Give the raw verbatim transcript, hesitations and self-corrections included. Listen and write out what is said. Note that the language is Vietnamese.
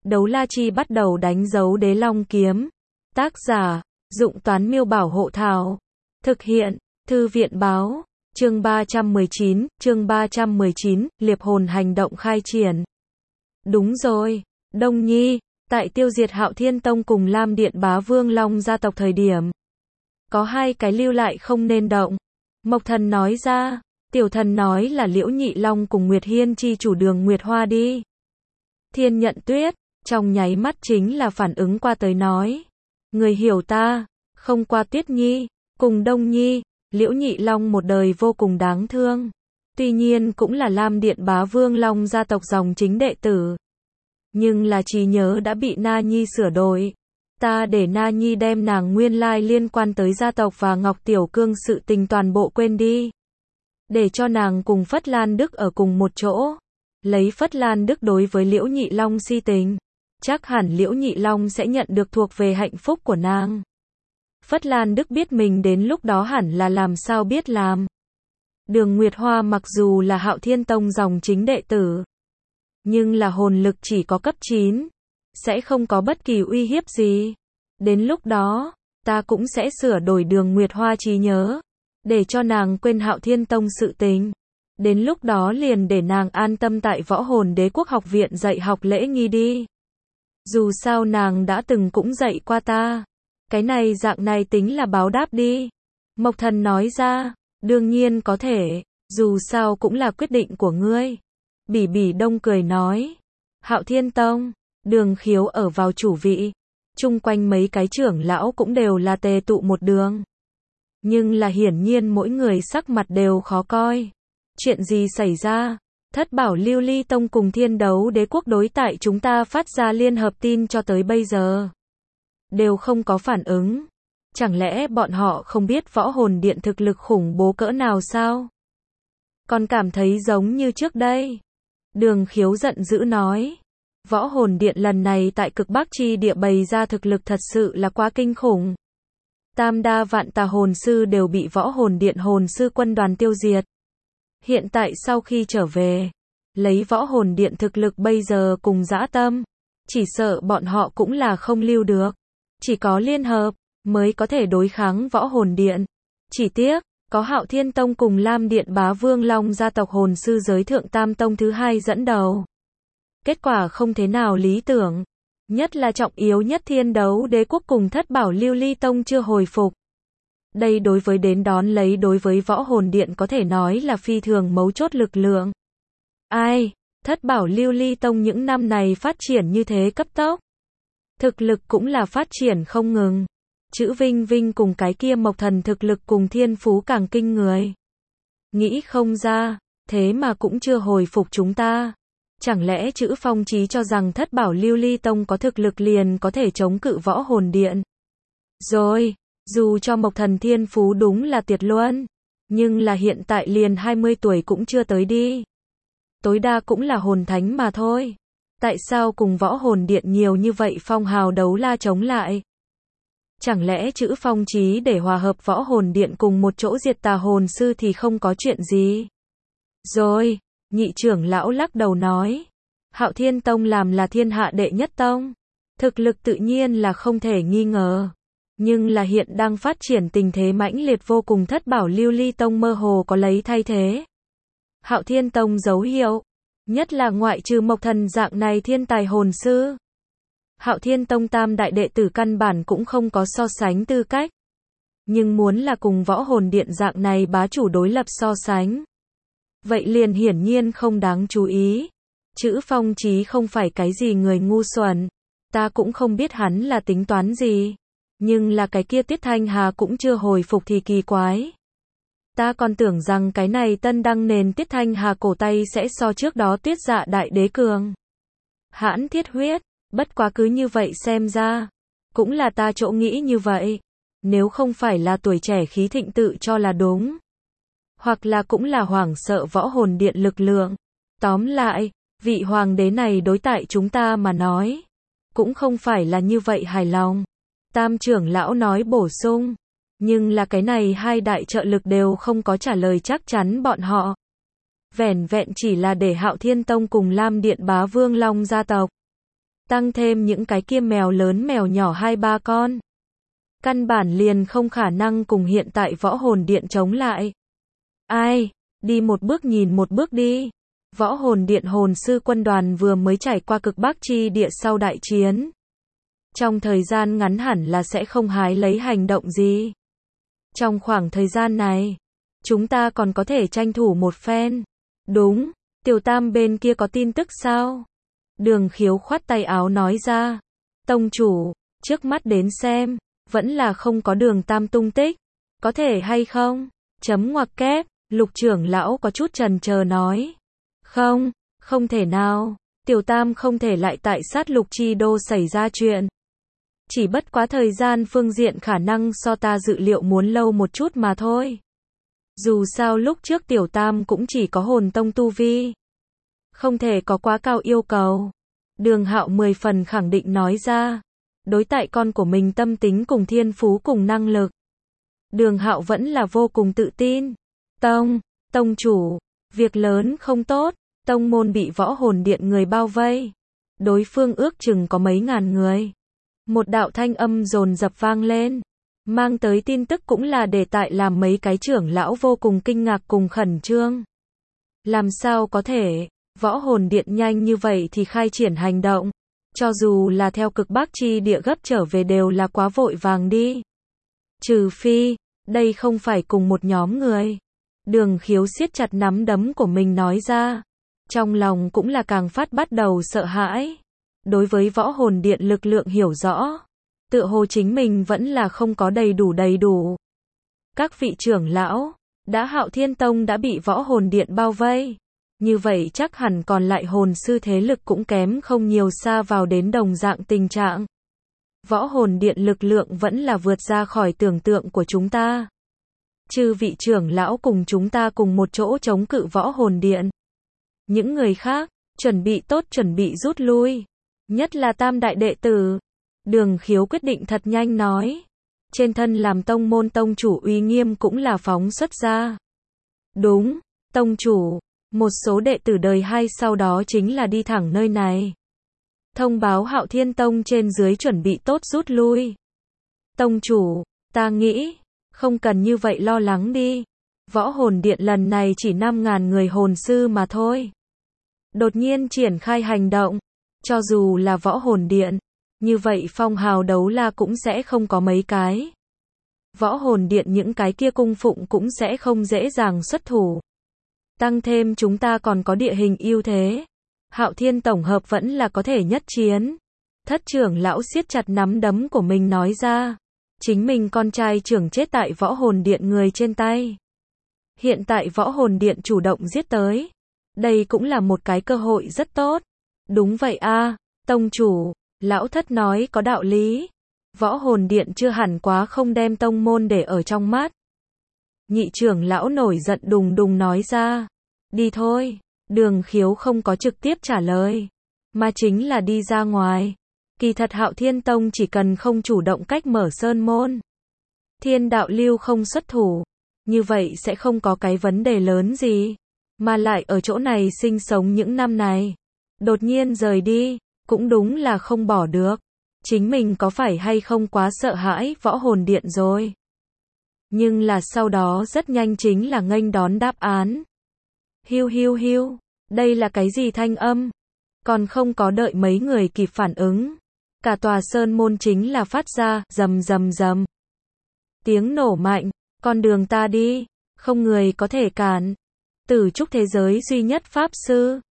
Đấu la chi bắt đầu đánh dấu đế long kiếm. Tác giả, Dụng Toán Miêu Bảo Hộ Thảo. Thực hiện, Thư viện Báo. Chương ba trăm mười chín, chương ba trăm mười chín, liệp hồn hành động khai triển. Đúng rồi, Đông Nhi, tại tiêu diệt Hạo Thiên Tông cùng Lam Điện Bá Vương Long gia tộc thời điểm. Có hai cái lưu lại không nên động. Mộc Thần nói ra, Tiểu Thần nói là Liễu Nhị Long cùng Nguyệt Hiên chi chủ Đường Nguyệt Hoa đi. Thiên Nhận Tuyết, trong nháy mắt chính là phản ứng qua tới nói. Người hiểu ta, không qua Tuyết Nhi, cùng Đông Nhi, Liễu Nhị Long một đời vô cùng đáng thương. Tuy nhiên cũng là Lam Điện Bá Vương Long gia tộc dòng chính đệ tử. Nhưng là trí nhớ đã bị Na Nhi sửa đổi. Ta để Na Nhi đem nàng nguyên lai liên quan tới gia tộc và Ngọc Tiểu Cương sự tình toàn bộ quên đi. Để cho nàng cùng Phất Lan Đức ở cùng một chỗ. Lấy Phất Lan Đức đối với Liễu Nhị Long si tình. Chắc hẳn Liễu Nhị Long sẽ nhận được thuộc về hạnh phúc của nàng. Phất Lan Đức biết mình đến lúc đó hẳn là làm sao biết làm. Đường Nguyệt Hoa mặc dù là Hạo Thiên Tông dòng chính đệ tử. Nhưng là hồn lực chỉ có cấp chín. Sẽ không có bất kỳ uy hiếp gì. Đến lúc đó, ta cũng sẽ sửa đổi Đường Nguyệt Hoa trí nhớ. Để cho nàng quên Hạo Thiên Tông sự tình. Đến lúc đó liền để nàng an tâm tại Võ Hồn Đế Quốc học viện dạy học lễ nghi đi. Dù sao nàng đã từng cũng dạy qua ta. Cái này dạng này tính là báo đáp đi. Mộc Thần nói ra, đương nhiên có thể, dù sao cũng là quyết định của ngươi. Bỉ Bỉ Đông cười nói, Hạo Thiên Tông, Đường Khiếu ở vào chủ vị. Chung quanh mấy cái trưởng lão cũng đều là tề tụ một đường. Nhưng là hiển nhiên mỗi người sắc mặt đều khó coi. Chuyện gì xảy ra? Thất Bảo Lưu Ly Tông cùng Thiên Đấu Đế Quốc đối tại chúng ta phát ra liên hợp tin cho tới bây giờ. Đều không có phản ứng. Chẳng lẽ bọn họ không biết Võ Hồn Điện thực lực khủng bố cỡ nào sao? Còn cảm thấy giống như trước đây. Đường Khiếu giận dữ nói. Võ Hồn Điện lần này tại cực Bắc chi địa bày ra thực lực thật sự là quá kinh khủng. Tam đa vạn tà hồn sư đều bị Võ Hồn Điện hồn sư quân đoàn tiêu diệt. Hiện tại sau khi trở về, lấy Võ Hồn Điện thực lực bây giờ cùng dã tâm, chỉ sợ bọn họ cũng là không lưu được. Chỉ có liên hợp, mới có thể đối kháng Võ Hồn Điện. Chỉ tiếc, có Hạo Thiên Tông cùng Lam Điện Bá Vương Long gia tộc hồn sư giới thượng tam tông thứ hai dẫn đầu. Kết quả không thế nào lý tưởng. Nhất là trọng yếu nhất Thiên Đấu Đế Quốc cùng Thất Bảo Lưu Ly Tông chưa hồi phục. Đây đối với đến đón lấy đối với Võ Hồn Điện có thể nói là phi thường mấu chốt lực lượng. Ai, Thất Bảo Lưu Ly Tông những năm này phát triển như thế cấp tốc. Thực lực cũng là phát triển không ngừng. Chữ Vinh Vinh cùng cái kia Mộc Thần thực lực cùng thiên phú càng kinh người. Nghĩ không ra, thế mà cũng chưa hồi phục chúng ta. Chẳng lẽ chữ Phong Chí cho rằng Thất Bảo Lưu Ly Tông có thực lực liền có thể chống cự Võ Hồn Điện? Rồi, dù cho Mộc Thần thiên phú đúng là tuyệt luân, nhưng là hiện tại liền hai mươi tuổi cũng chưa tới đi. Tối đa cũng là hồn thánh mà thôi. Tại sao cùng Võ Hồn Điện nhiều như vậy phong hào đấu la chống lại? Chẳng lẽ chữ Phong Chí để hòa hợp Võ Hồn Điện cùng một chỗ diệt tà hồn sư thì không có chuyện gì? Rồi, nhị trưởng lão lắc đầu nói. Hạo Thiên Tông làm là thiên hạ đệ nhất tông. Thực lực tự nhiên là không thể nghi ngờ. Nhưng là hiện đang phát triển tình thế mãnh liệt vô cùng. Thất Bảo Lưu Ly Tông mơ hồ có lấy thay thế Hạo Thiên Tông dấu hiệu. Nhất là ngoại trừ Mộc Thần dạng này thiên tài hồn sư. Hạo Thiên Tông tam đại đệ tử căn bản cũng không có so sánh tư cách. Nhưng muốn là cùng Võ Hồn Điện dạng này bá chủ đối lập so sánh. Vậy liền hiển nhiên không đáng chú ý. Chữ Phong Chí không phải cái gì người ngu xuẩn. Ta cũng không biết hắn là tính toán gì. Nhưng là cái kia Tiết Thanh Hà cũng chưa hồi phục thì kỳ quái. Ta còn tưởng rằng cái này tân đăng nền Tiết Thanh Hà cổ tay sẽ so trước đó Tuyết Dạ Đại Đế cường. Hãn thiết huyết, bất quá cứ như vậy xem ra. Cũng là ta chỗ nghĩ như vậy. Nếu không phải là tuổi trẻ khí thịnh tự cho là đúng. Hoặc là cũng là hoảng sợ Võ Hồn Điện lực lượng. Tóm lại, vị hoàng đế này đối tại chúng ta mà nói. Cũng không phải là như vậy hài lòng. Tam trưởng lão nói bổ sung. Nhưng là cái này hai đại trợ lực đều không có trả lời chắc chắn bọn họ. Vẻn vẹn chỉ là để Hạo Thiên Tông cùng Lam Điện Bá Vương Long gia tộc tăng thêm những cái kia mèo lớn mèo nhỏ hai ba con. Căn bản liền không khả năng cùng hiện tại võ hồn điện chống lại. Ai, đi một bước nhìn một bước đi. Võ hồn điện hồn sư quân đoàn vừa mới trải qua cực bắc chi địa sau đại chiến. Trong thời gian ngắn hẳn là sẽ không hái lấy hành động gì. Trong khoảng thời gian này, chúng ta còn có thể tranh thủ một phen. Đúng, Tiểu Tam bên kia có tin tức sao? Đường Khiếu khoát tay áo nói ra. Tông chủ, trước mắt đến xem, vẫn là không có Đường Tam tung tích. Có thể hay không? Chấm ngoặc kép, Lục trưởng lão có chút chần chờ nói. Không, không thể nào, Tiểu Tam không thể lại tại sát lục chi đô xảy ra chuyện. Chỉ bất quá thời gian phương diện khả năng so ta dự liệu muốn lâu một chút mà thôi. Dù sao lúc trước Tiểu Tam cũng chỉ có hồn tông tu vi. Không thể có quá cao yêu cầu. Đường Hạo mười phần khẳng định nói ra. Đối tại con của mình tâm tính cùng thiên phú cùng năng lực. Đường Hạo vẫn là vô cùng tự tin. Tông, tông chủ, việc lớn không tốt, tông môn bị võ hồn điện người bao vây. Đối phương ước chừng có mấy ngàn người. Một đạo thanh âm dồn dập vang lên. Mang tới tin tức cũng là để tại làm mấy cái trưởng lão vô cùng kinh ngạc cùng khẩn trương. Làm sao có thể, võ hồn điện nhanh như vậy thì khai triển hành động. Cho dù là theo cực bắc chi địa gấp trở về đều là quá vội vàng đi. Trừ phi, đây không phải cùng một nhóm người. Đường Khiếu siết chặt nắm đấm của mình nói ra. Trong lòng cũng là càng phát bắt đầu sợ hãi. Đối với võ hồn điện lực lượng hiểu rõ. Tựa hồ chính mình vẫn là không có đầy đủ đầy đủ. Các vị trưởng lão, đã Hạo Thiên Tông đã bị võ hồn điện bao vây. Như vậy chắc hẳn còn lại hồn sư thế lực cũng kém không nhiều xa vào đến đồng dạng tình trạng. Võ hồn điện lực lượng vẫn là vượt ra khỏi tưởng tượng của chúng ta. Chư vị trưởng lão cùng chúng ta cùng một chỗ chống cự võ hồn điện. Những người khác, chuẩn bị tốt chuẩn bị rút lui. Nhất là tam đại đệ tử. Đường Khiếu quyết định thật nhanh nói. Trên thân làm tông môn tông chủ uy nghiêm cũng là phóng xuất ra. Đúng, tông chủ. Một số đệ tử đời hai sau đó chính là đi thẳng nơi này. Thông báo Hạo Thiên Tông trên dưới chuẩn bị tốt rút lui. Tông chủ, ta nghĩ, không cần như vậy lo lắng đi. Võ hồn điện lần này chỉ năm ngàn người hồn sư mà thôi. Đột nhiên triển khai hành động. Cho dù là võ hồn điện, như vậy phong hào đấu la cũng sẽ không có mấy cái. Võ hồn điện những cái kia cung phụng cũng sẽ không dễ dàng xuất thủ. Tăng thêm chúng ta còn có địa hình ưu thế. Hạo Thiên tổng hợp vẫn là có thể nhất chiến. Thất trưởng lão siết chặt nắm đấm của mình nói ra. Chính mình con trai trưởng chết tại võ hồn điện người trên tay. Hiện tại võ hồn điện chủ động giết tới. Đây cũng là một cái cơ hội rất tốt. Đúng vậy a, tông chủ, lão thất nói có đạo lý. Võ hồn điện chưa hẳn quá không đem tông môn để ở trong mắt. Nhị trưởng lão nổi giận đùng đùng nói ra. Đi thôi, Đường Khiếu không có trực tiếp trả lời. Mà chính là đi ra ngoài. Kỳ thật Hạo Thiên Tông chỉ cần không chủ động cách mở sơn môn. Thiên đạo lưu không xuất thủ. Như vậy sẽ không có cái vấn đề lớn gì. Mà lại ở chỗ này sinh sống những năm này. Đột nhiên rời đi, cũng đúng là không bỏ được. Chính mình có phải hay không quá sợ hãi võ hồn điện rồi. Nhưng là sau đó rất nhanh chính là nghênh đón đáp án. Hiu hiu hiu, đây là cái gì thanh âm? Còn không có đợi mấy người kịp phản ứng. Cả tòa sơn môn chính là phát ra, rầm rầm rầm. Tiếng nổ mạnh, con đường ta đi, không người có thể cản. Tử trúc thế giới duy nhất pháp sư,